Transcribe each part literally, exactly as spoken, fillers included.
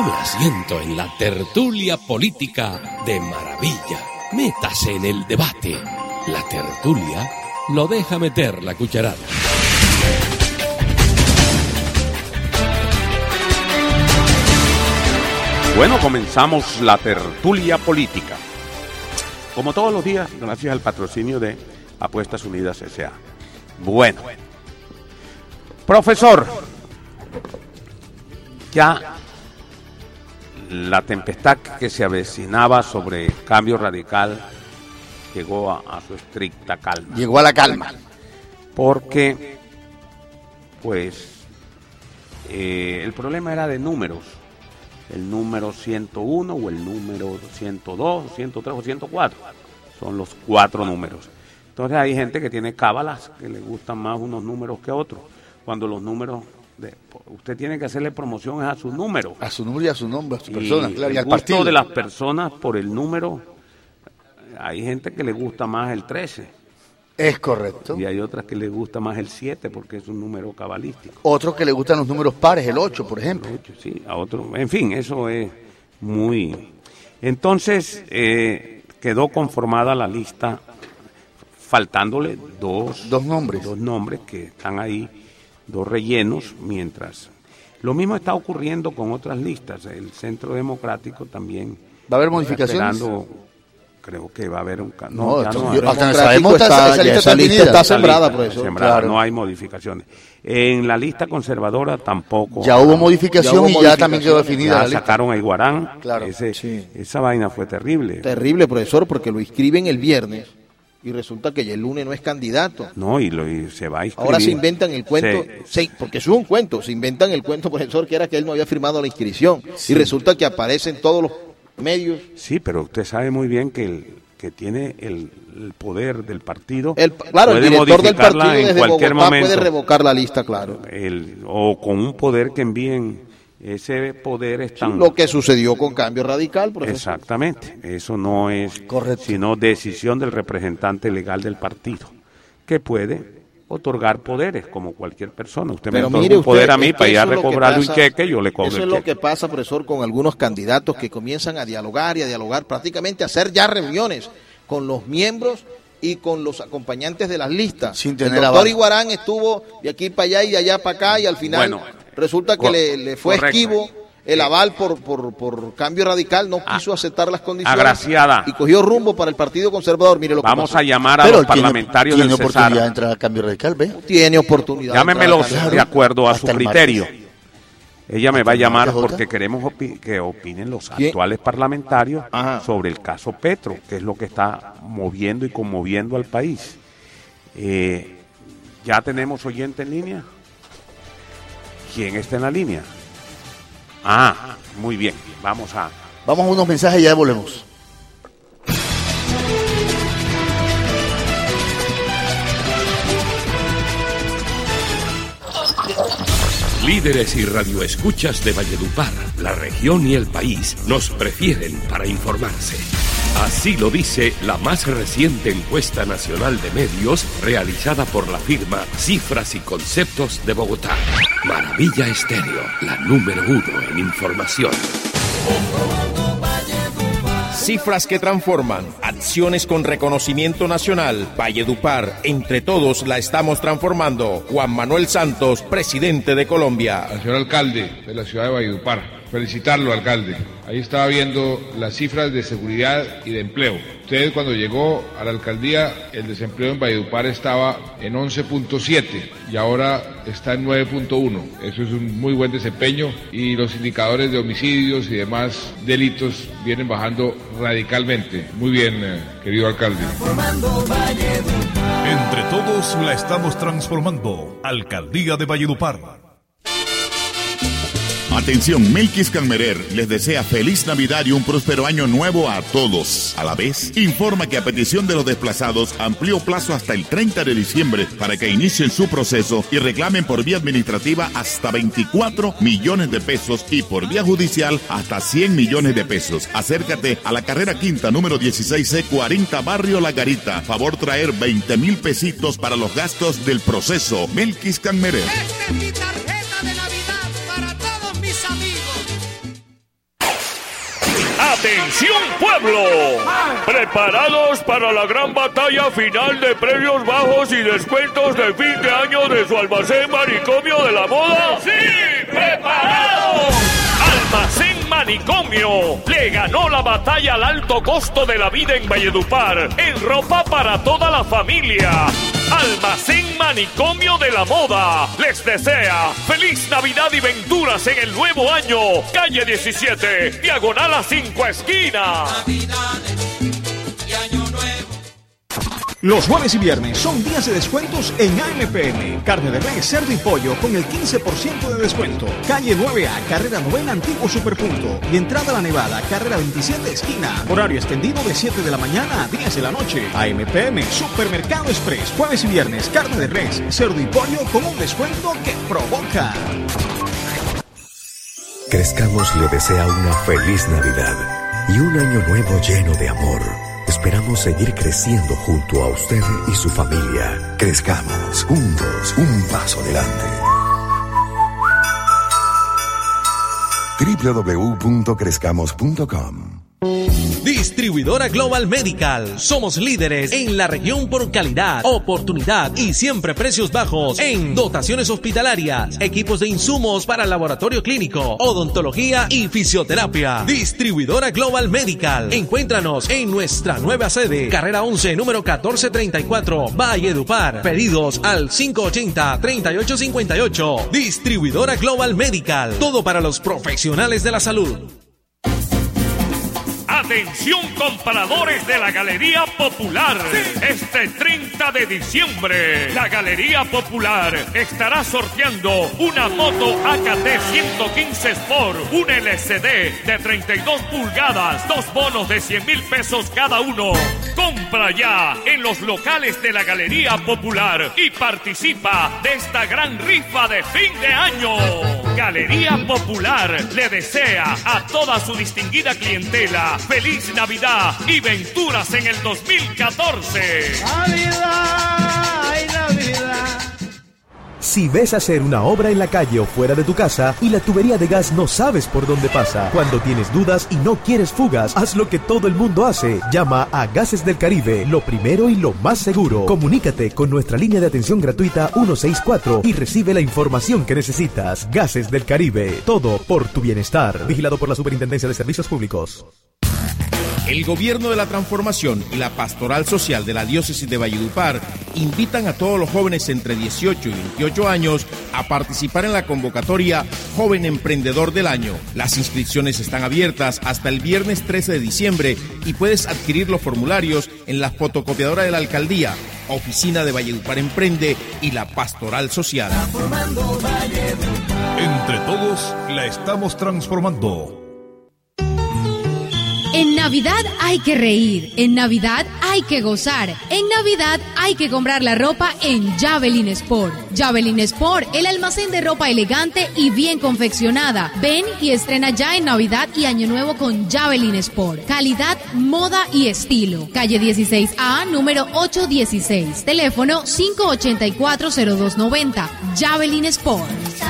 Tome asiento en la tertulia política de Maravilla. Métase en el debate. La tertulia lo deja meter la cucharada. Bueno, comenzamos la tertulia política. Como todos los días, gracias al patrocinio de Apuestas Unidas S A Bueno, profesor, ya la tempestad que se avecinaba sobre Cambio Radical llegó a, a su estricta calma. Llegó a la calma. Porque, pues, eh, el problema era de números. El número ciento uno o el número ciento dos, ciento tres o ciento cuatro. Son los cuatro números. Entonces hay gente que tiene cábalas que le gustan más unos números que otros. Cuando los números, de, usted tiene que hacerle promociones a sus números. A su número y a su nombre, a su persona, y claro, y el al gusto partido. De las personas por el número, hay gente que le gusta más el trece. Es correcto. Y hay otras que le gusta más el siete porque es un número cabalístico. Otros que le gustan los números pares, el ocho, por ejemplo. El ocho, sí, a otro, en fin, eso es muy... Entonces, eh, quedó conformada la lista, faltándole dos... Dos nombres. Dos nombres que están ahí, dos rellenos, mientras... Lo mismo está ocurriendo con otras listas. El Centro Democrático también... ¿Va a haber modificaciones? Esperando, creo que va a haber un... No, ya esto, no, yo, hasta sabemos está, está, esa, lista, esa está, lista está sembrada, profesor. sembrada, Claro. No hay modificaciones. En la lista conservadora tampoco. Ya hubo modificación Ya hubo y ya también quedó definida Ya la lista. sacaron a Iguarán. Claro. Ese, Sí. Esa vaina fue terrible. Terrible, profesor, porque lo inscriben el viernes y resulta que ya el lunes no es candidato. No, y, lo, y se va a inscribir. Ahora se inventan el cuento, Se- sí, porque eso es un cuento, se inventan el cuento, profesor, que era que él no había firmado la inscripción. Y resulta que aparecen todos los medios. Sí, pero usted sabe muy bien que el que tiene el, el poder del partido. El, claro, el puede director del modificarla partido en desde cualquier Bogotá momento. puede revocar la lista, claro. El, o con un poder que envíen. Ese poder es tan... Lo que sucedió con Cambio Radical, profesor. Exactamente, eso no es Correcto. sino decisión del representante legal del partido, que puede otorgar poderes como cualquier persona. Usted Pero me otorga mire un poder usted, a mí es que para ir a eso es lo que recobrarle un pasa- cheque, yo le cobro Eso el es lo cheque. que pasa, profesor, con algunos candidatos que comienzan a dialogar y a dialogar, prácticamente a hacer ya reuniones con los miembros y con los acompañantes de las listas. Sin tener el doctor aval. Iguarán estuvo de aquí para allá y de allá para acá y al final Bueno, resulta que cor- le, le fue correcto. esquivo el aval por, por, por Cambio Radical, no quiso aceptar las condiciones agraciada. y cogió rumbo para el Partido Conservador. Mire lo que Vamos pasó. a llamar a Pero los él tiene- parlamentarios tiene del oportunidad de Cesar. entrar al Cambio Radical, ¿ve? Tiene oportunidad. de Llámemelos entrar a de Cambio. acuerdo a su Hasta el criterio. martes. Ella me Hasta va a el llamar martes, Jota. porque queremos opi- que opinen los ¿Quién? actuales parlamentarios Ajá. sobre el caso Petro, que es lo que está moviendo y conmoviendo al país. Eh, ¿Ya tenemos oyente en línea? ¿Quién está en la línea? Ah, muy bien, vamos a... Vamos a unos mensajes y ya volvemos. Líderes y radioescuchas de Valledupar, la región y el país nos prefieren para informarse. Así lo dice la más reciente encuesta nacional de medios realizada por la firma Cifras y Conceptos de Bogotá. Maravilla Estéreo, la número uno en información. Cifras que transforman, acciones con reconocimiento nacional. Valledupar, entre todos la estamos transformando. Juan Manuel Santos, presidente de Colombia. Al señor alcalde de la ciudad de Valledupar. Felicitarlo, alcalde. Ahí estaba viendo las cifras de seguridad y de empleo. Usted cuando llegó a la alcaldía, el desempleo en Valledupar estaba en once punto siete y ahora está en nueve punto uno. Eso es un muy buen desempeño y los indicadores de homicidios y demás delitos vienen bajando radicalmente. Muy bien, eh, querido alcalde. Entre todos la estamos transformando. Alcaldía de Valledupar. Atención, Melquis Calmerer les desea feliz Navidad y un próspero año nuevo a todos. A la vez, informa que a petición de los desplazados amplió plazo hasta el treinta de diciembre para que inicien su proceso y reclamen por vía administrativa hasta veinticuatro millones de pesos y por vía judicial hasta cien millones de pesos. Acércate a la carrera quinta número dieciséis C cuarenta Barrio La Garita. Favor traer veinte mil pesitos para los gastos del proceso. Melquis Calmerer. Esta es mi tarjeta de Navidad para todos mis amigos. ¡Atención, pueblo! ¿Preparados para la gran batalla final de precios bajos y descuentos de fin de año de su almacén Manicomio de la Moda? ¡Sí! ¡Preparados! Almacén Manicomio le ganó la batalla al alto costo de la vida en Valledupar en ropa para toda la familia. Almacén Manicomio de la Moda les desea feliz Navidad y venturas en el nuevo año. Calle diecisiete, diagonal a cinco esquinas. Los jueves y viernes son días de descuentos en A M P M. Carne de res, cerdo y pollo con el quince por ciento de descuento. Calle nueve A, carrera novena, antiguo Superpunto. Y entrada a La Nevada, carrera veintisiete, esquina. Horario extendido de siete de la mañana a diez de la noche. A M P M, Supermercado Express. Jueves y viernes, carne de res, cerdo y pollo con un descuento que provoca. Crezcamos le desea una feliz Navidad y un año nuevo lleno de amor. Esperamos seguir creciendo junto a usted y su familia. Crezcamos juntos, un paso adelante. doble u doble u doble u punto crezcamos punto com. Distribuidora Global Medical. Somos líderes en la región por calidad, oportunidad y siempre precios bajos en dotaciones hospitalarias, equipos de insumos para laboratorio clínico, odontología y fisioterapia. Distribuidora Global Medical. Encuéntranos en nuestra nueva sede, carrera once, número catorce treinta y cuatro, Valledupar. Pedidos al cinco ochenta, treinta y ocho cincuenta y ocho. Distribuidora Global Medical. Todo para los profesionales de la salud. Atención, compradores de la Galería Popular. Este treinta de diciembre, la Galería Popular estará sorteando una moto A K T ciento quince Sport, un L C D de treinta y dos pulgadas, dos bonos de cien mil pesos cada uno. Compra ya en los locales de la Galería Popular y participa de esta gran rifa de fin de año. Galería Popular le desea a toda su distinguida clientela feliz Navidad y venturas en el dos mil catorce. Navidad, ay Navidad. Si ves hacer una obra en la calle o fuera de tu casa y la tubería de gas no sabes por dónde pasa, cuando tienes dudas y no quieres fugas, haz lo que todo el mundo hace. Llama a Gases del Caribe, lo primero y lo más seguro. Comunícate con nuestra línea de atención gratuita ciento sesenta y cuatro y recibe la información que necesitas. Gases del Caribe, todo por tu bienestar. Vigilado por la Superintendencia de Servicios Públicos. El Gobierno de la Transformación y la Pastoral Social de la Diócesis de Valledupar invitan a todos los jóvenes entre dieciocho y veintiocho años a participar en la convocatoria Joven Emprendedor del Año. Las inscripciones están abiertas hasta el viernes trece de diciembre y puedes adquirir los formularios en la fotocopiadora de la Alcaldía, Oficina de Valledupar Emprende y la Pastoral Social. Entre todos la estamos transformando. En Navidad hay que reír, en Navidad hay que gozar, en Navidad hay que comprar la ropa en Javelin Sport. Javelin Sport, el almacén de ropa elegante y bien confeccionada. Ven y estrena ya en Navidad y Año Nuevo con Javelin Sport. Calidad, moda y estilo. Calle dieciséis A, número ochocientos dieciséis. Teléfono cinco ochenta y cuatro, cero dos noventa. Javelin Sport.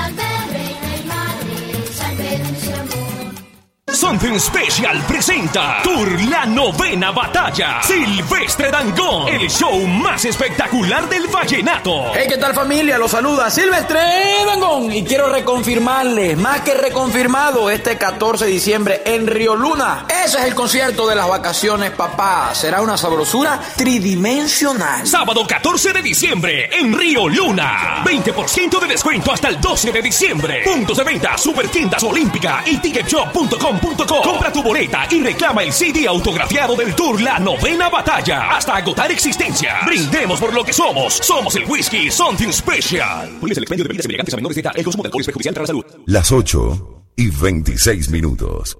Something Special presenta Tour La Novena Batalla. Silvestre Dangond, el show más espectacular del vallenato. Hey, ¿qué tal familia? Los saluda Silvestre Dangond y quiero reconfirmarles, más que reconfirmado, este catorce de diciembre en Río Luna. Ese es el concierto de las vacaciones, papá. Será una sabrosura tridimensional. Sábado catorce de diciembre en Río Luna. veinte por ciento de descuento hasta el doce de diciembre. Puntos de venta, Supertiendas Olímpica y ticket shop punto com punto co. Compra tu boleta y reclama el C D autografiado del tour La Novena Batalla hasta agotar existencia. Brindemos por lo que somos. Somos el whisky Something Special. Prohíbes el expendio de bebidas embriagantes a menores de edad. El consumo de alcohol es perjudicial para la salud. Las ocho y veintiséis minutos.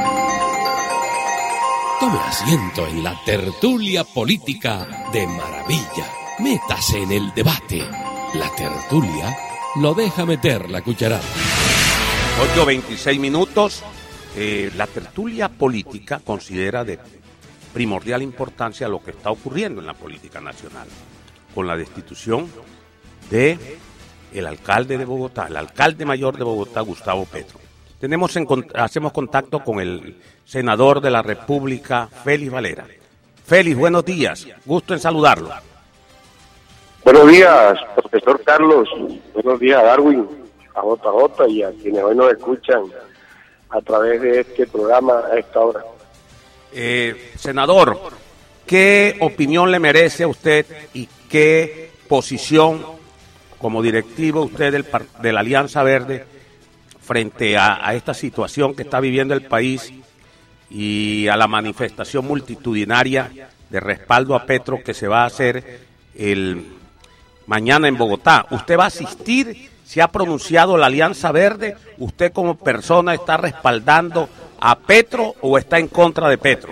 Tome asiento en la tertulia política de maravilla. Métase en el debate. La tertulia lo deja meter la cucharada. ocho veintiséis minutos. Eh, la tertulia política considera de primordial importancia lo que está ocurriendo en la política nacional, con la destitución de el alcalde de Bogotá, el alcalde mayor de Bogotá, Gustavo Petro. tenemos en, hacemos contacto con el senador de la República, Félix Valera. Félix, buenos días, gusto en saludarlo. Buenos días, profesor Carlos, buenos días, Darwin, a J J y a quienes hoy nos escuchan a través de este programa a esta hora. Eh, senador, ¿qué opinión le merece a usted y qué posición como directivo usted del, de la Alianza Verde frente a, a esta situación que está viviendo el país y a la manifestación multitudinaria de respaldo a Petro que se va a hacer el mañana en Bogotá? ¿Usted va a asistir? ¿Se ha pronunciado la Alianza Verde? ¿Usted como persona está respaldando a Petro o está en contra de Petro?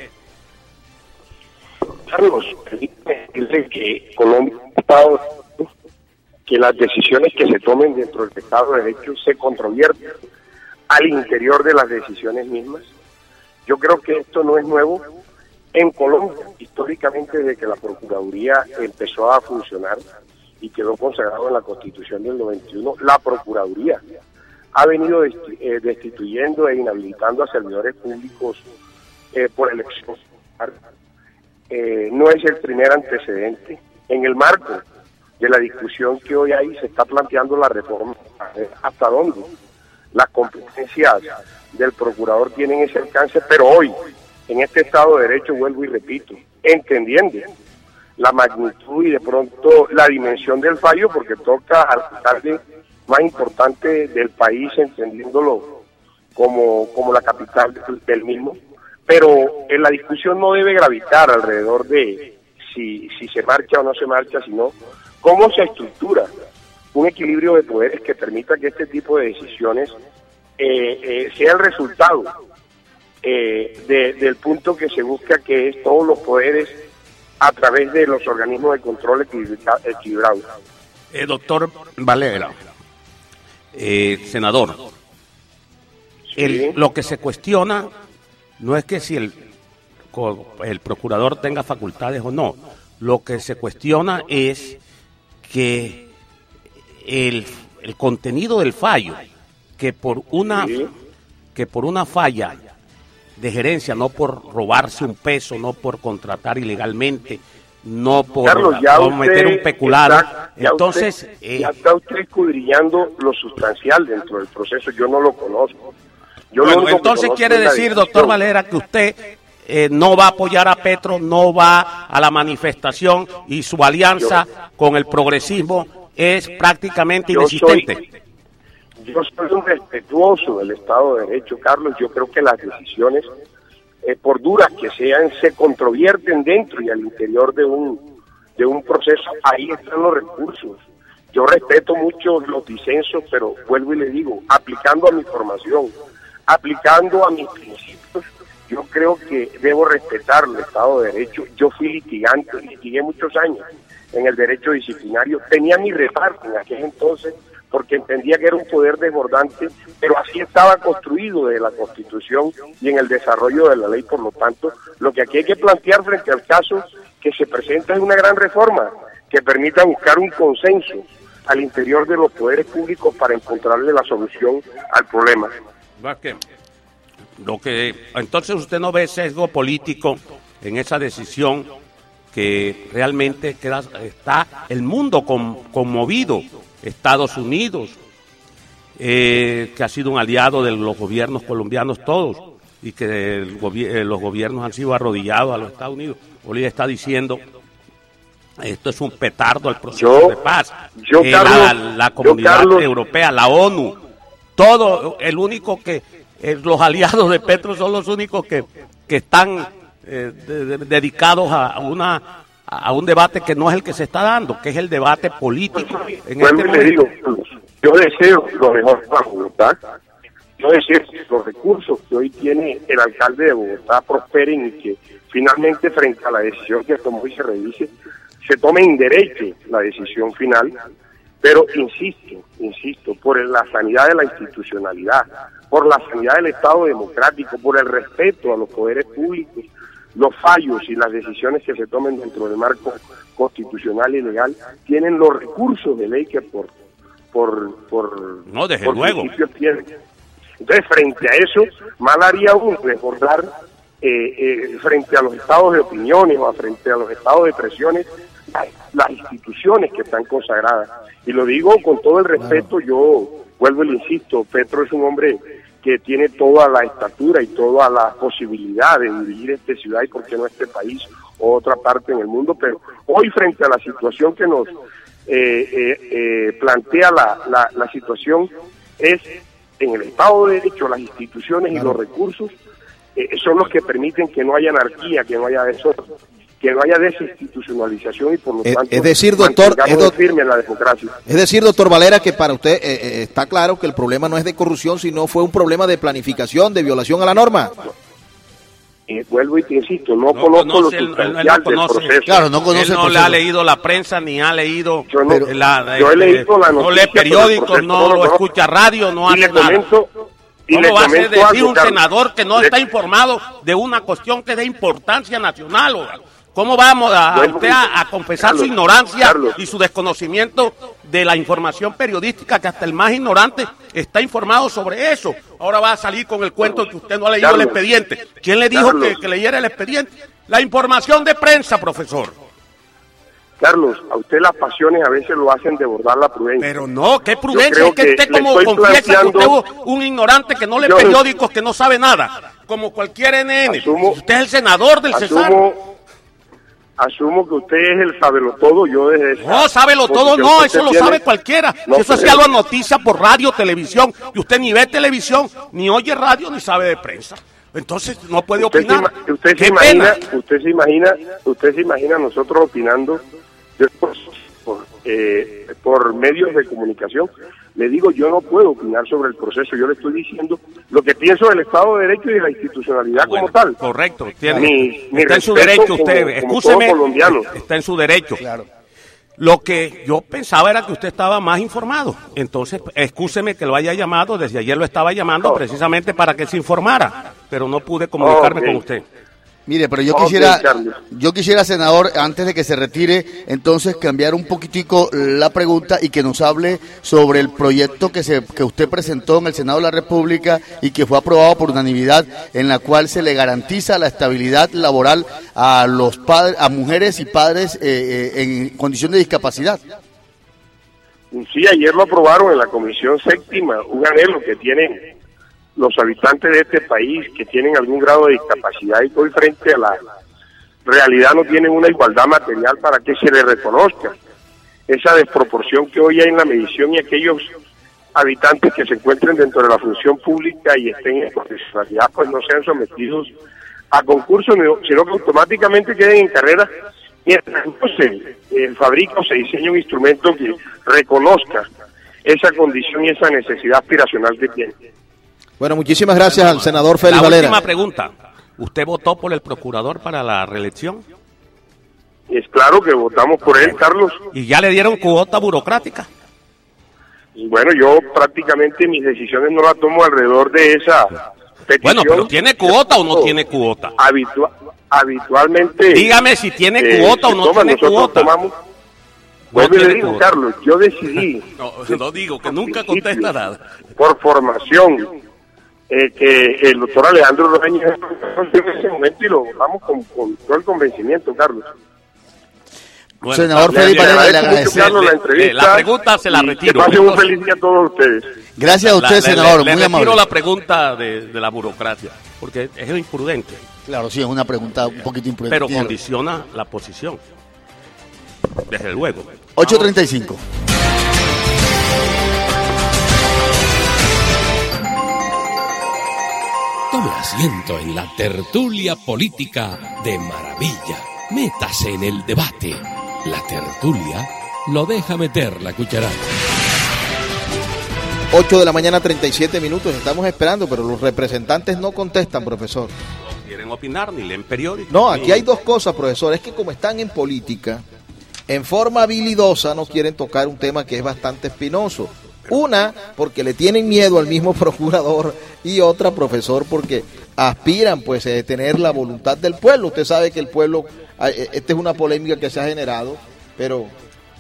Carlos, permíteme decirle que Colombia ha estado que las decisiones que se tomen dentro del Estado de Derecho se controvierten al interior de las decisiones mismas. Yo creo que esto no es nuevo en Colombia. Históricamente, desde que la Procuraduría empezó a funcionar y quedó consagrado en la Constitución del noventa y uno, la Procuraduría ha venido destituyendo e inhabilitando a servidores públicos eh, por elección. Eh, no es el primer antecedente. En el marco de la discusión que hoy hay se está planteando la reforma, hasta dónde las competencias del procurador tienen ese alcance, pero hoy, en este Estado de Derecho, vuelvo y repito, entendiendo la magnitud y de pronto la dimensión del fallo, porque toca al alcalde más importante del país, entendiéndolo como, como la capital del mismo, pero en la discusión no debe gravitar alrededor de si, si se marcha o no se marcha, sino cómo se estructura un equilibrio de poderes que permita que este tipo de decisiones eh, eh, sea el resultado eh, de, del punto que se busca, que es todos los poderes a través de los organismos de control equilibrados. Eh, doctor Valera, eh, senador, sí. el, lo que se cuestiona no es que si el, el procurador tenga facultades o no, lo que se cuestiona es que el, el contenido del fallo, que por una sí. que por una falla de gerencia, no por robarse un peso, no por contratar ilegalmente, no por Carlos, ya cometer un peculario, está, ya entonces usted, eh, ya está usted escudriñando lo sustancial dentro del proceso. Yo no lo conozco. Yo bueno, lo entonces quiere decir, doctor Valera, que usted eh, no va a apoyar a Petro, no va a la manifestación y su alianza yo, con el progresismo es prácticamente yo inexistente. Soy, yo soy un respetuoso del Estado de Derecho, Carlos. Yo creo que las decisiones, eh, por duras que sean, se controvierten dentro y al interior de un de un proceso. Ahí están los recursos. Yo respeto mucho los disensos, pero vuelvo y le digo, aplicando a mi formación, aplicando a mis principios, yo creo que debo respetar el Estado de Derecho. Yo fui litigante, litigué muchos años en el derecho disciplinario, tenía mi reparto en aquel entonces, porque entendía que era un poder desbordante, pero así estaba construido de la Constitución y en el desarrollo de la ley. Por lo tanto, lo que aquí hay que plantear frente al caso que se presenta es una gran reforma que permita buscar un consenso al interior de los poderes públicos para encontrarle la solución al problema. Lo que entonces usted no ve sesgo político en esa decisión, que realmente queda, está el mundo con, conmovido. Estados Unidos, eh, que ha sido un aliado de los gobiernos colombianos todos, y que el gobi- eh, los gobiernos han sido arrodillados a los Estados Unidos. Bolivia está diciendo, esto es un petardo al proceso yo, de paz. Yo, eh, Carlos, la, la comunidad yo, europea, la ONU, todo, el único que, eh, los aliados de Petro son los únicos que, que están eh, de, de, dedicados a una... a un debate que no es el que se está dando, que es el debate político. En bueno, este le digo, yo deseo lo mejor para Bogotá. Yo deseo que los recursos que hoy tiene el alcalde de Bogotá prosperen y que finalmente, frente a la decisión que tomó y se revise, se tome en derecho la decisión final. Pero insisto, insisto, por la sanidad de la institucionalidad, por la sanidad del Estado democrático, por el respeto a los poderes públicos, los fallos y las decisiones que se tomen dentro del marco constitucional y legal tienen los recursos de ley que por por por no desde por luego principios tienen. Entonces, frente a eso, mal haría uno desbordar eh, eh, frente a los estados de opiniones o a frente a los estados de presiones las, las instituciones que están consagradas. Y lo digo con todo el respeto, yo vuelvo y le insisto, Petro es un hombre que tiene toda la estatura y toda la posibilidad de dirigir esta ciudad y por qué no este país o otra parte en el mundo, pero hoy frente a la situación que nos eh, eh, eh, plantea la, la, la situación es en el Estado de Derecho, las instituciones y los recursos eh, son los que permiten que no haya anarquía, que no haya desorden, que no haya desinstitucionalización y por lo tanto es decir, doctor, es do firme en la democracia. Es decir, doctor Valera, que para usted eh, eh, está claro que el problema no es de corrupción, sino fue un problema de planificación, de violación a la norma. Eh, vuelvo y te insisto, no, no conozco lo sustancial del proceso. Claro, no conoce él no le ha leído la prensa ni ha leído yo no, la, yo he leído la noticia, no lee periódicos, no lo escucha radio, no hace nada. Comento, ¿Cómo va a ser decir un senador que no está informado de una cuestión que es de importancia nacional? ¿Cómo vamos a, a usted a, a confesar Carlos, su ignorancia Carlos. y su desconocimiento de la información periodística, que hasta el más ignorante está informado sobre eso? Ahora va a salir con el cuento de que usted no ha leído Carlos. el expediente. ¿Quién le dijo que, que leyera el expediente? La información de prensa, profesor. Carlos, a usted las pasiones a veces lo hacen desbordar la prudencia. Pero no, ¿qué prudencia? Es que, que usted como confiesa que usted es un ignorante que no lee yo, periódicos, que no sabe nada, como cualquier N N. Asumo, usted es el senador del Cesar. Asumo que usted es el sabelotodo, yo desde esa No, sabelotodo no, eso lo tiene, sabe cualquiera. No, eso hacía la noticia por radio, televisión, y usted ni ve televisión, ni oye radio, ni sabe de prensa. Entonces no puede usted opinar. Se, usted, se imagina, usted se imagina, usted se imagina nosotros opinando por, por, eh, por medios de comunicación. Le digo, yo no puedo opinar sobre el proceso, yo le estoy diciendo lo que pienso del Estado de Derecho y de la institucionalidad bueno, como tal. Correcto, tiene, mi, mi está en su derecho usted, como, escúcheme, como está en su derecho. Claro. Lo que yo pensaba era que usted estaba más informado, entonces excúseme que lo haya llamado, desde ayer lo estaba llamando oh. precisamente para que se informara, pero no pude comunicarme oh, okay. con usted. Mire, pero yo quisiera, yo quisiera, senador, antes de que se retire, entonces cambiar un poquitico la pregunta y que nos hable sobre el proyecto que se que usted presentó en el Senado de la República y que fue aprobado por unanimidad, en la cual se le garantiza la estabilidad laboral a los padres, a mujeres y padres eh, eh, en condición de discapacidad. Sí, ayer lo aprobaron en la Comisión Séptima, un anhelo que tienen los habitantes de este país que tienen algún grado de discapacidad y que hoy frente a la realidad no tienen una igualdad material para que se les reconozca esa desproporción que hoy hay en la medición y aquellos habitantes que se encuentren dentro de la función pública y estén en profesionalidad pues no sean sometidos a concursos, sino que automáticamente queden en carrera mientras no se eh, fabrica o se diseña un instrumento que reconozca esa condición y esa necesidad aspiracional que tiene. Bueno, muchísimas gracias al senador Félix Valera. La última pregunta. ¿Usted votó por el procurador para la reelección? Es claro que votamos por él, Carlos. ¿Y ya le dieron cuota burocrática? Bueno, yo prácticamente mis decisiones no las tomo alrededor de esa petición. Bueno, pero ¿tiene cuota o no tiene cuota? Habitua habitualmente... Dígame si tiene eh, cuota o no toma, tiene cuota. Tomamos, Bueno, no le digo, cuota. Carlos, yo decidí... no, no digo, que nunca contesta nada. Por formación... Eh, que el doctor Alejandro Roeña en ese momento y lo vamos con, con todo el convencimiento, Carlos. Bueno, senador Félix Valera, le agradezco Carlos, la entrevista. La pregunta se la retiro. Que pasen un feliz día a todos ustedes. Gracias a usted, la, senador, le, muy le amable. retiro la pregunta de, de la burocracia, porque es imprudente. Claro, sí, es una pregunta un poquito imprudente. Pero condiciona la posición, desde luego. ocho treinta y cinco. Tome asiento en la tertulia política de maravilla. Métase en el debate. La tertulia lo deja meter la cucharada. ocho de la mañana, treinta y siete minutos. Estamos esperando, pero los representantes no contestan, profesor. No quieren opinar ni leen periódicos. No, aquí hay dos cosas, profesor. Es que como están en política, en forma habilidosa no quieren tocar un tema que es bastante espinoso. Una, porque le tienen miedo al mismo procurador, y otra, profesor, porque aspiran pues a tener la voluntad del pueblo. Usted sabe que el pueblo, esta es una polémica que se ha generado, pero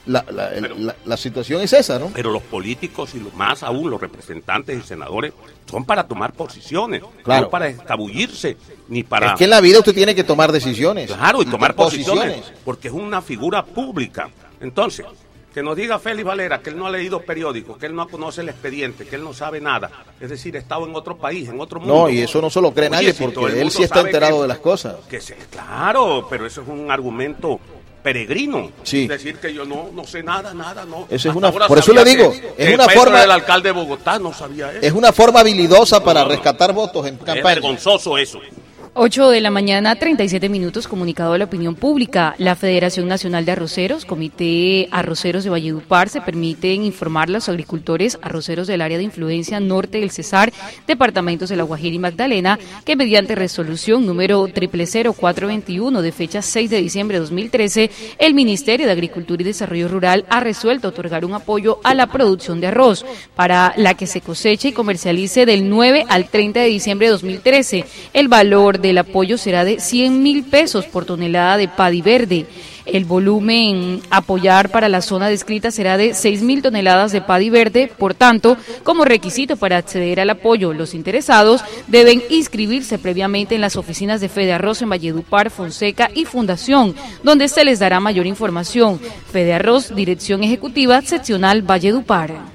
la, la, pero, la, la situación es esa, ¿no? Pero los políticos y los, más aún los representantes y senadores son para tomar posiciones, claro. no para escabullirse, ni para... Es que en la vida usted tiene que tomar decisiones. Claro, y, y tomar posiciones, posiciones, porque es una figura pública. Entonces, que nos diga Félix Valera que él no ha leído periódicos, que él no conoce el expediente, que él no sabe nada. Es decir, ha estado en otro país, en otro mundo. No, y eso no se lo cree Oye, nadie, si porque él sí está enterado que, de las cosas. Que se, claro, pero eso es un argumento peregrino. Sí. Decir que yo no, no sé nada, nada, no. Eso es una, por eso le digo, que, es que una forma... El alcalde de Bogotá no sabía eso. Es una forma habilidosa para no, no, rescatar votos en campaña. Es vergonzoso eso. ocho de la mañana, treinta y siete minutos, comunicado a la opinión pública. La Federación Nacional de Arroceros, Comité Arroceros de Valledupar, se permiten informar a los agricultores arroceros del área de influencia norte del Cesar, departamentos de La Guajira y Magdalena, que mediante resolución número cero cero cero cuatro veintiuno de fecha seis de diciembre de dos mil trece, el Ministerio de Agricultura y Desarrollo Rural ha resuelto otorgar un apoyo a la producción de arroz, para la que se coseche y comercialice del nueve al treinta de diciembre de dos mil trece. El valor de El apoyo será de cien mil pesos por tonelada de padi verde. El volumen apoyar para la zona descrita será de seis mil toneladas de padi verde. Por tanto, como requisito para acceder al apoyo, los interesados deben inscribirse previamente en las oficinas de Fede Arroz en Valledupar, Fonseca y Fundación, donde se les dará mayor información. Fede Arroz, Dirección Ejecutiva, Seccional Valledupar.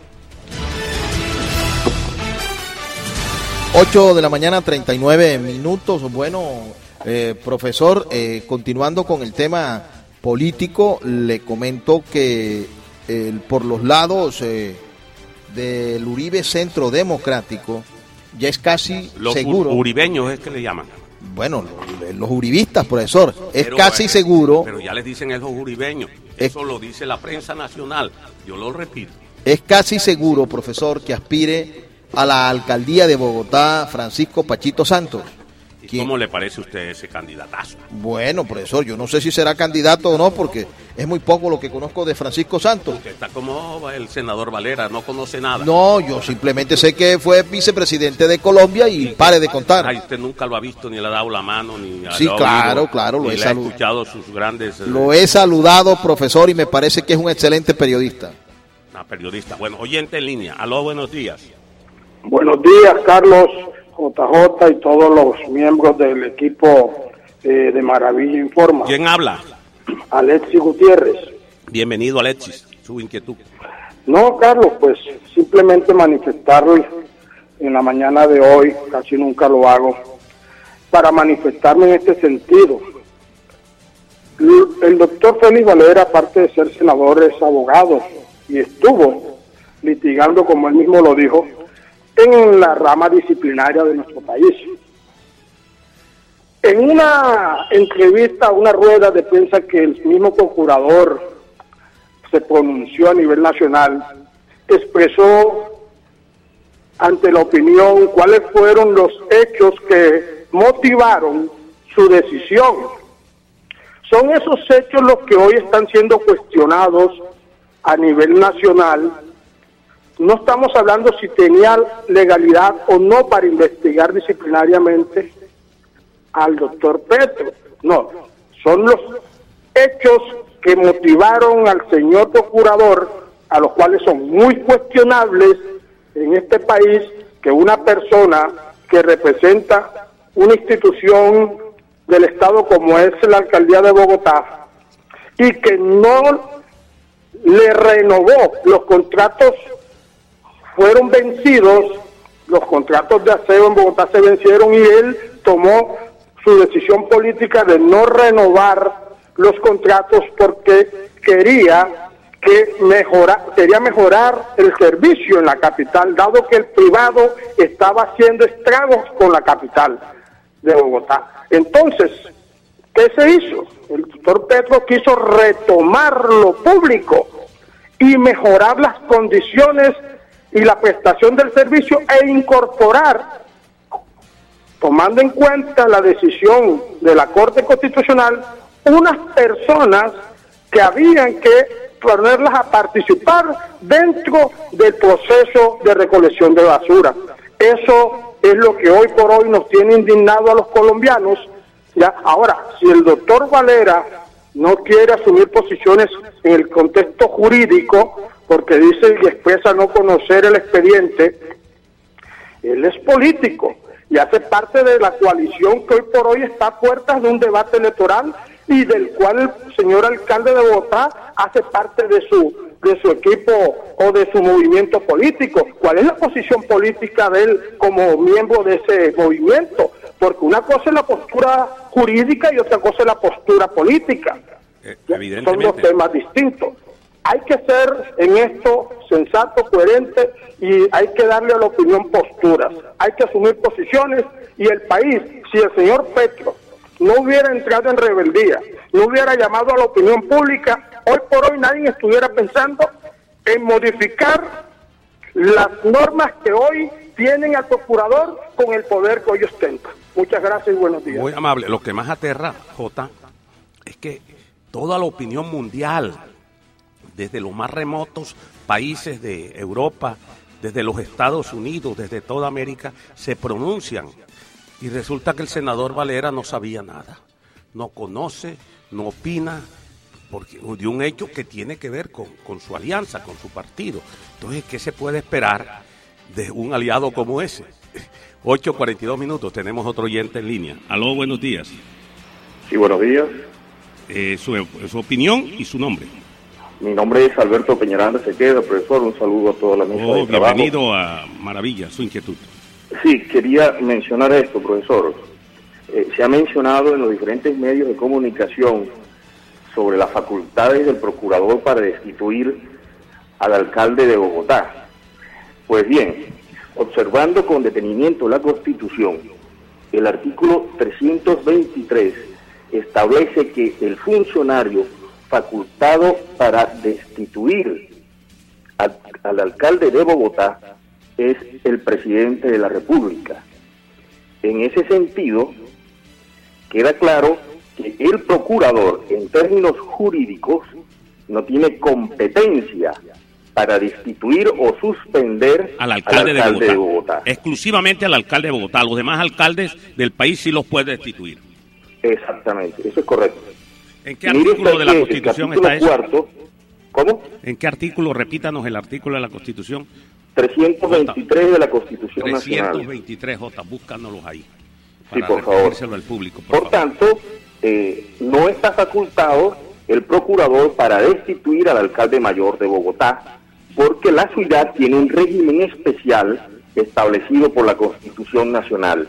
ocho de la mañana, treinta y nueve minutos. Bueno, eh, profesor, eh, continuando con el tema político, le comento que eh, por los lados eh, del Uribe Centro Democrático ya es casi los seguro. Los uribeños es que le llaman. Bueno, los, los uribistas, profesor, es pero, casi eh, seguro. Pero ya les dicen esos uribeños. Eso es, lo dice la prensa nacional. Yo lo repito. Es casi seguro, profesor, que aspire a la alcaldía de Bogotá Francisco Pachito Santos. ¿Y cómo le parece a usted ese candidatazo? Bueno, profesor, yo no sé si será candidato o no, porque es muy poco lo que conozco de Francisco Santos. Usted está como el senador Valera, no conoce nada. No, yo simplemente sé que fue vicepresidente de Colombia y pare de contar. Ay, usted nunca lo ha visto, ni le ha dado la mano, ni Sí, claro, claro, lo he saludado. escuchado sus grandes... Lo he saludado, profesor, y me parece que es un excelente periodista. Una periodista. Bueno, oyente en línea. Aló, buenos días. Buenos días, Carlos, J J y todos los miembros del equipo eh, de Maravilla Informa. ¿Quién habla? Alexis Gutiérrez. Bienvenido, Alexis. Su inquietud. No, Carlos, pues simplemente manifestarlo en la mañana de hoy, casi nunca lo hago, para manifestarme en este sentido. El doctor Félix Valera, aparte de ser senador, es abogado y estuvo litigando, como él mismo lo dijo, en la rama disciplinaria de nuestro país. En una entrevista, una rueda de prensa que el mismo procurador se pronunció a nivel nacional, expresó ante la opinión cuáles fueron los hechos que motivaron su decisión. Son esos hechos los que hoy están siendo cuestionados a nivel nacional. No estamos hablando si tenía legalidad o no para investigar disciplinariamente al doctor Petro. No, son los hechos que motivaron al señor procurador, a los cuales son muy cuestionables en este país, que una persona que representa una institución del Estado como es la Alcaldía de Bogotá, y que no le renovó los contratos, fueron vencidos, los contratos de aseo en Bogotá se vencieron y él tomó su decisión política de no renovar los contratos porque quería que mejora, quería mejorar el servicio en la capital, dado que el privado estaba haciendo estragos con la capital de Bogotá. Entonces, ¿qué se hizo? El doctor Petro quiso retomar lo público y mejorar las condiciones y la prestación del servicio e incorporar, tomando en cuenta la decisión de la Corte Constitucional, unas personas que habían que ponerlas a participar dentro del proceso de recolección de basura. Eso es lo que hoy por hoy nos tiene indignados a los colombianos. ¿Ya? Ahora, si el doctor Valera no quiere asumir posiciones en el contexto jurídico porque dice y expresa no conocer el expediente. Él es político y hace parte de la coalición que hoy por hoy está a puertas de un debate electoral y del cual el señor alcalde de Bogotá hace parte de su de su equipo o de su movimiento político. ¿Cuál es la posición política de él como miembro de ese movimiento? Porque una cosa es la postura jurídica y otra cosa es la postura política. Eh, Son dos temas distintos. Hay que ser en esto sensato, coherente, y hay que darle a la opinión posturas. Hay que asumir posiciones, y el país, si el señor Petro no hubiera entrado en rebeldía, no hubiera llamado a la opinión pública, hoy por hoy nadie estuviera pensando en modificar las normas que hoy tienen al procurador con el poder que hoy ostenta. Muchas gracias y buenos días. Muy amable. Lo que más aterra, Jota, es que toda la opinión mundial, desde los más remotos países de Europa, desde los Estados Unidos, desde toda América, se pronuncian. Y resulta que el senador Valera no sabía nada, no conoce, no opina, porque de un hecho que tiene que ver con, con su alianza, con su partido. Entonces, ¿qué se puede esperar de un aliado como ese? ocho cuarenta y dos minutos, tenemos otro oyente en línea. Aló, buenos días. Sí, buenos días. Eh, su, su opinión y su nombre. Mi nombre es Alberto Peñaranda Sequeda, profesor, un saludo a toda la mesa oh, de trabajo. Bienvenido a Maravilla, su inquietud. Sí, quería mencionar esto, profesor. Eh, se ha mencionado en los diferentes medios de comunicación sobre las facultades del procurador para destituir al alcalde de Bogotá. Pues bien, observando con detenimiento la Constitución, el artículo trescientos veintitrés establece que el funcionario facultado para destituir al, al alcalde de Bogotá es el presidente de la República. En ese sentido, queda claro que el procurador, en términos jurídicos, no tiene competencia para destituir o suspender al alcalde, al alcalde de, Bogotá. de Bogotá. Exclusivamente al alcalde de Bogotá. Los demás alcaldes del país sí los puede destituir. Exactamente, eso es correcto. ¿En qué artículo de la Constitución está eso? Cuarto, ¿Cómo? ¿En qué artículo? Repítanos el artículo de la Constitución. trescientos veintitrés J. de la Constitución Nacional. trescientos veintitrés J, búscanos ahí. Sí, por favor. Al público, por, por favor. tanto, eh, no está facultado el procurador para destituir al alcalde mayor de Bogotá, porque la ciudad tiene un régimen especial establecido por la Constitución Nacional.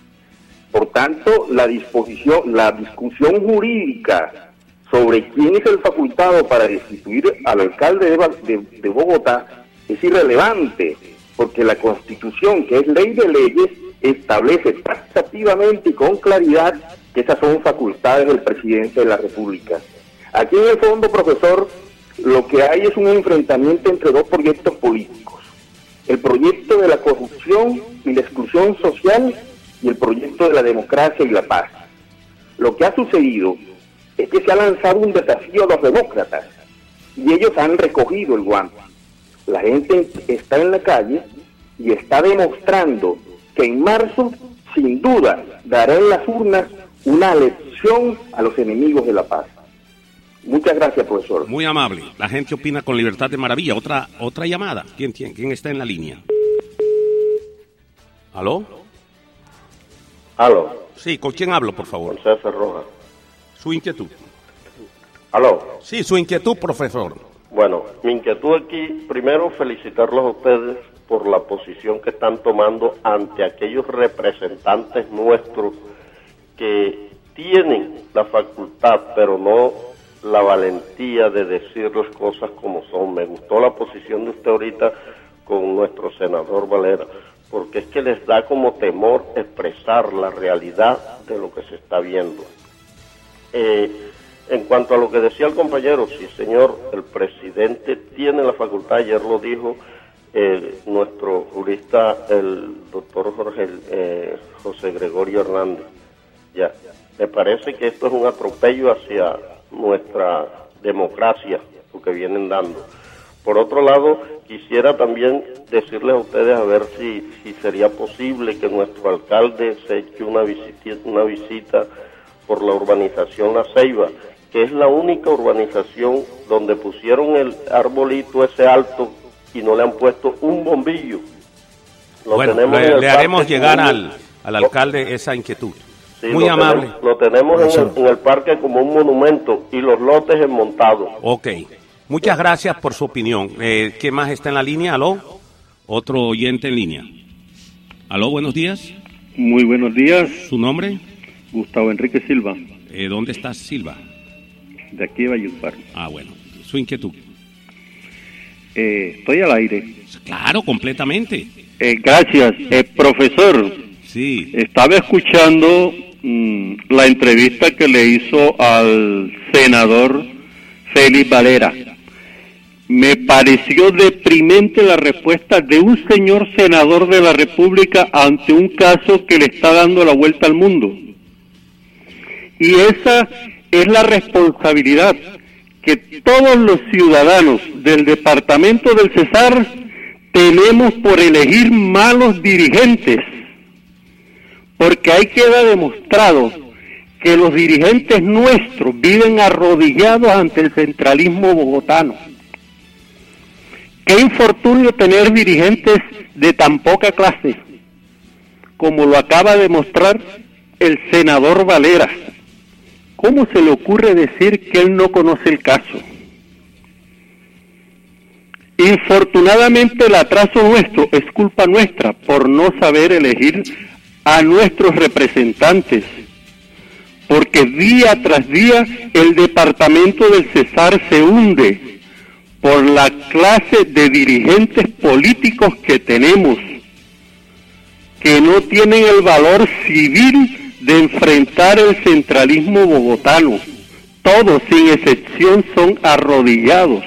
Por tanto, la disposición, la discusión jurídica sobre quién es el facultado para destituir al alcalde de, de, de Bogotá es irrelevante, porque la Constitución, que es ley de leyes, establece taxativamente y con claridad que esas son facultades del presidente de la República. Aquí en el fondo, profesor, lo que hay es un enfrentamiento entre dos proyectos políticos: el proyecto de la corrupción y la exclusión social y el proyecto de la democracia y la paz. Lo que ha sucedido es que se ha lanzado un desafío a los demócratas y ellos han recogido el guante. La gente está en la calle y está demostrando que en marzo, sin duda, dará en las urnas una lección a los enemigos de la paz. Muchas gracias, profesor. Muy amable. La gente opina con libertad de maravilla. Otra otra llamada. ¿Quién, quién, quién está en la línea? ¿Aló? ¿Aló? Sí, ¿con quién hablo, por favor? Con César Rojas. Su inquietud. ¿Aló? Sí, su inquietud, profesor. Bueno, mi inquietud aquí, primero felicitarlos a ustedes por la posición que están tomando ante aquellos representantes nuestros que tienen la facultad, pero no la valentía de decir las cosas como son. Me gustó la posición de usted ahorita con nuestro senador Valera, porque es que les da como temor expresar la realidad de lo que se está viendo. Eh, en cuanto a lo que decía el compañero, sí señor, el presidente tiene la facultad, ayer lo dijo eh, nuestro jurista, el doctor Jorge eh, José Gregorio Hernández. Ya, me parece que esto es un atropello hacia nuestra democracia, lo que vienen dando. Por otro lado, quisiera también decirles a ustedes a ver si, si sería posible que nuestro alcalde se eche una visita, una visita por la urbanización La Ceiba, que es la única urbanización donde pusieron el arbolito ese alto y no le han puesto un bombillo. Lo bueno, le, le haremos llegar al, al alcalde esa inquietud. Sí, muy lo amable. Tenemos, lo tenemos en el, en el parque como un monumento y los lotes enmontados. Ok, muchas gracias por su opinión. Eh, ¿Qué más está en la línea? ¿Aló? Otro oyente en línea. ¿Aló? Buenos días. Muy buenos días. ¿Su nombre? Gustavo Enrique Silva. Eh, ¿Dónde estás, Silva? De aquí de Valledupar. Ah, bueno. ¿Su inquietud? Eh, estoy al aire. Claro, completamente. Eh, gracias. Eh, profesor. Sí. Estaba escuchando mmm, la entrevista que le hizo al senador Félix Valera. Me pareció deprimente la respuesta de un señor senador de la República ante un caso que le está dando la vuelta al mundo. Y esa es la responsabilidad que todos los ciudadanos del departamento del Cesar tenemos por elegir malos dirigentes, porque ahí queda demostrado que los dirigentes nuestros viven arrodillados ante el centralismo bogotano. Qué infortunio tener dirigentes de tan poca clase, como lo acaba de mostrar el senador Valera. ¿Cómo se le ocurre decir que él no conoce el caso? Infortunadamente el atraso nuestro es culpa nuestra por no saber elegir a nuestros representantes, porque día tras día el departamento del Cesar se hunde por la clase de dirigentes políticos que tenemos, que no tienen el valor civil de enfrentar el centralismo bogotano. Todos, sin excepción, son arrodillados.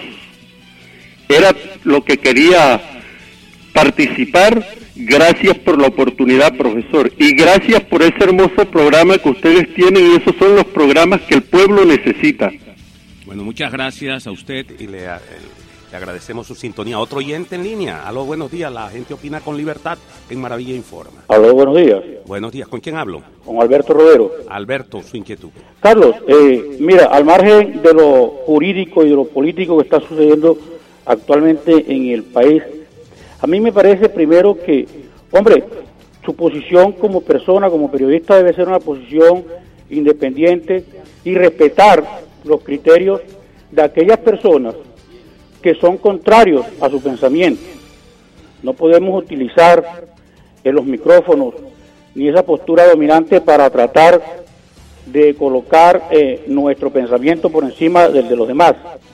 Era lo que quería participar. Gracias por la oportunidad, profesor, y gracias por ese hermoso programa que ustedes tienen, y esos son los programas que el pueblo necesita. Bueno, muchas gracias a usted y le, le agradecemos su sintonía. Otro oyente en línea. Aló, buenos días. La gente opina con libertad en Maravilla Informa. Aló, buenos días. Buenos días. ¿Con quién hablo? Con Alberto Rodero. Alberto, su inquietud. Carlos, eh, mira, al margen de lo jurídico y de lo político que está sucediendo actualmente en el país, a mí me parece primero que, hombre, su posición como persona, como periodista, debe ser una posición independiente y respetar los criterios de aquellas personas que son contrarios a su pensamiento. No podemos utilizar en los micrófonos ni esa postura dominante para tratar de colocar eh, nuestro pensamiento por encima del de los demás.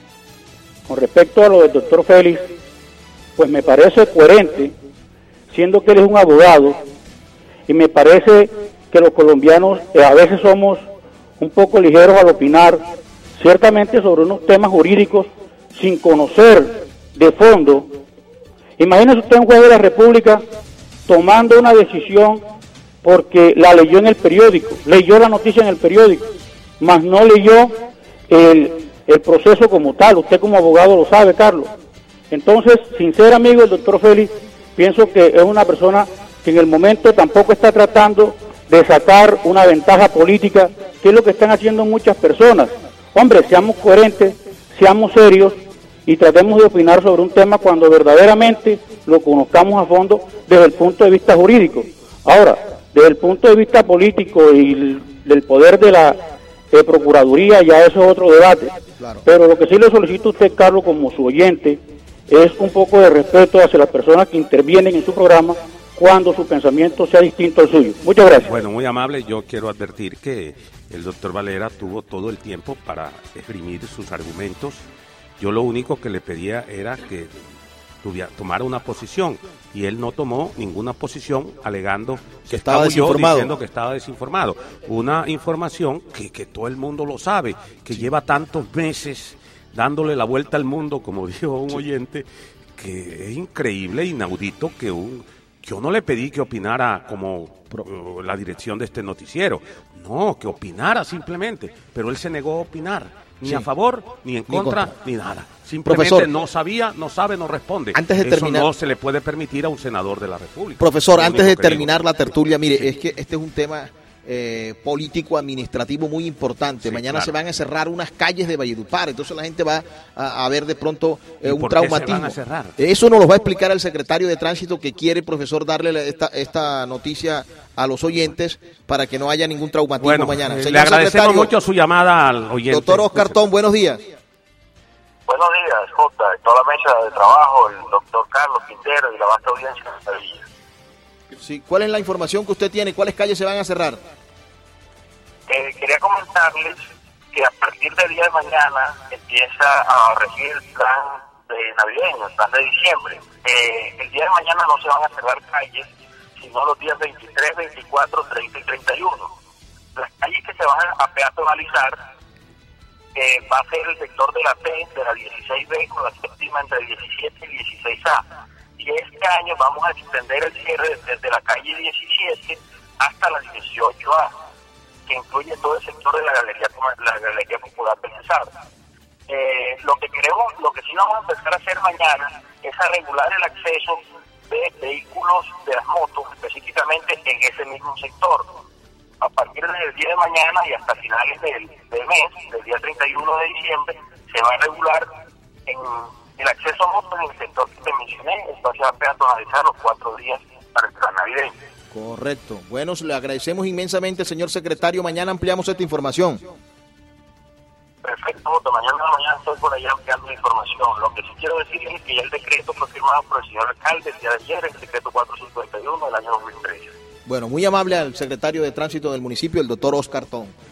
Con respecto a lo del doctor Félix, pues me parece coherente, siendo que él es un abogado, y me parece que los colombianos eh, a veces somos un poco ligeros al opinar, ciertamente sobre unos temas jurídicos, sin conocer de fondo. Imagínese usted un juez de la República tomando una decisión porque la leyó en el periódico, leyó la noticia en el periódico, mas no leyó el, el proceso como tal. Usted como abogado lo sabe, Carlos. Entonces, sin ser amigo del doctor Félix, pienso que es una persona que en el momento tampoco está tratando de sacar una ventaja política, que es lo que están haciendo muchas personas. Hombre, seamos coherentes, seamos serios y tratemos de opinar sobre un tema cuando verdaderamente lo conozcamos a fondo desde el punto de vista jurídico. Ahora, desde el punto de vista político y el, del poder de la eh, Procuraduría, ya eso es otro debate. Claro. Pero lo que sí le solicito a usted, Carlos, como su oyente, es un poco de respeto hacia las personas que intervienen en su programa cuando su pensamiento sea distinto al suyo. Muchas gracias. Bueno, muy amable. Yo quiero advertir que el doctor Valera tuvo todo el tiempo para exprimir sus argumentos. Yo lo único que le pedía era que tuviera, tomara una posición, y él no tomó ninguna posición, alegando que estaba desinformado, diciendo que estaba desinformado. Una información que, que todo el mundo lo sabe, que sí. Lleva tantos meses dándole la vuelta al mundo, como dijo un sí. oyente, que es increíble, inaudito que un... Yo no le pedí que opinara como uh, la dirección de este noticiero, no, que opinara simplemente, pero él se negó a opinar, ni sí. a favor, ni en contra, ni, contra. ni nada. Simplemente profesor, no sabía, no sabe, no responde. Antes de Eso terminar, no se le puede permitir a un senador de la República. Profesor, antes de terminar digo. la tertulia, mire, sí. es que este es un tema eh, político-administrativo muy importante. Sí, Mañana claro. se van a cerrar unas calles de Valledupar, entonces la gente va a, a ver de pronto eh, un traumatismo. Eso nos lo va a explicar el secretario de Tránsito, que quiere, profesor, darle esta, esta noticia a los oyentes para que no haya ningún traumatismo bueno, mañana. Señor le agradecemos mucho su llamada al oyente. Doctor Oscar Tón, buenos días. Buenos días, Jota, toda la mesa de trabajo, el doctor Carlos Quintero y la vasta audiencia de Sevilla. Sí, ¿cuál es la información que usted tiene? ¿Cuáles calles se van a cerrar? Eh, quería comentarles que a partir del día de mañana empieza a regir el plan de navideño, el plan de diciembre. Eh, el día de mañana no se van a cerrar calles, sino los días veintitrés, veinticuatro, treinta y treinta y uno. Las calles que se van a peatonalizar eh, va a ser el sector de la T, de la dieciséis B, con la séptima entre el diecisiete y dieciséis A. Y este año vamos a extender el cierre desde la calle diecisiete hasta la dieciocho A, que incluye todo el sector de la Galería, la Galería Popular Pensar. Eh, lo que queremos, lo que sí vamos a empezar a hacer mañana es a regular el acceso de vehículos de las motos, específicamente en ese mismo sector. A partir del día de mañana y hasta finales del, del mes, del día treinta y uno de diciembre, se va a regular en el acceso a motos en el sector que te mencioné. Esto se va a peatonalizar los cuatro días para el plan navideño. Correcto. Bueno, le agradecemos inmensamente, señor secretario. Mañana ampliamos esta información. Perfecto, Jota. Mañana mañana estoy por allá ampliando la información. Lo que sí quiero decir es que ya el decreto fue firmado por el señor alcalde el día de ayer, el decreto cuatrocientos cincuenta y uno del año dos mil trece. Bueno, muy amable al secretario de Tránsito del municipio, el doctor Oscar Tón.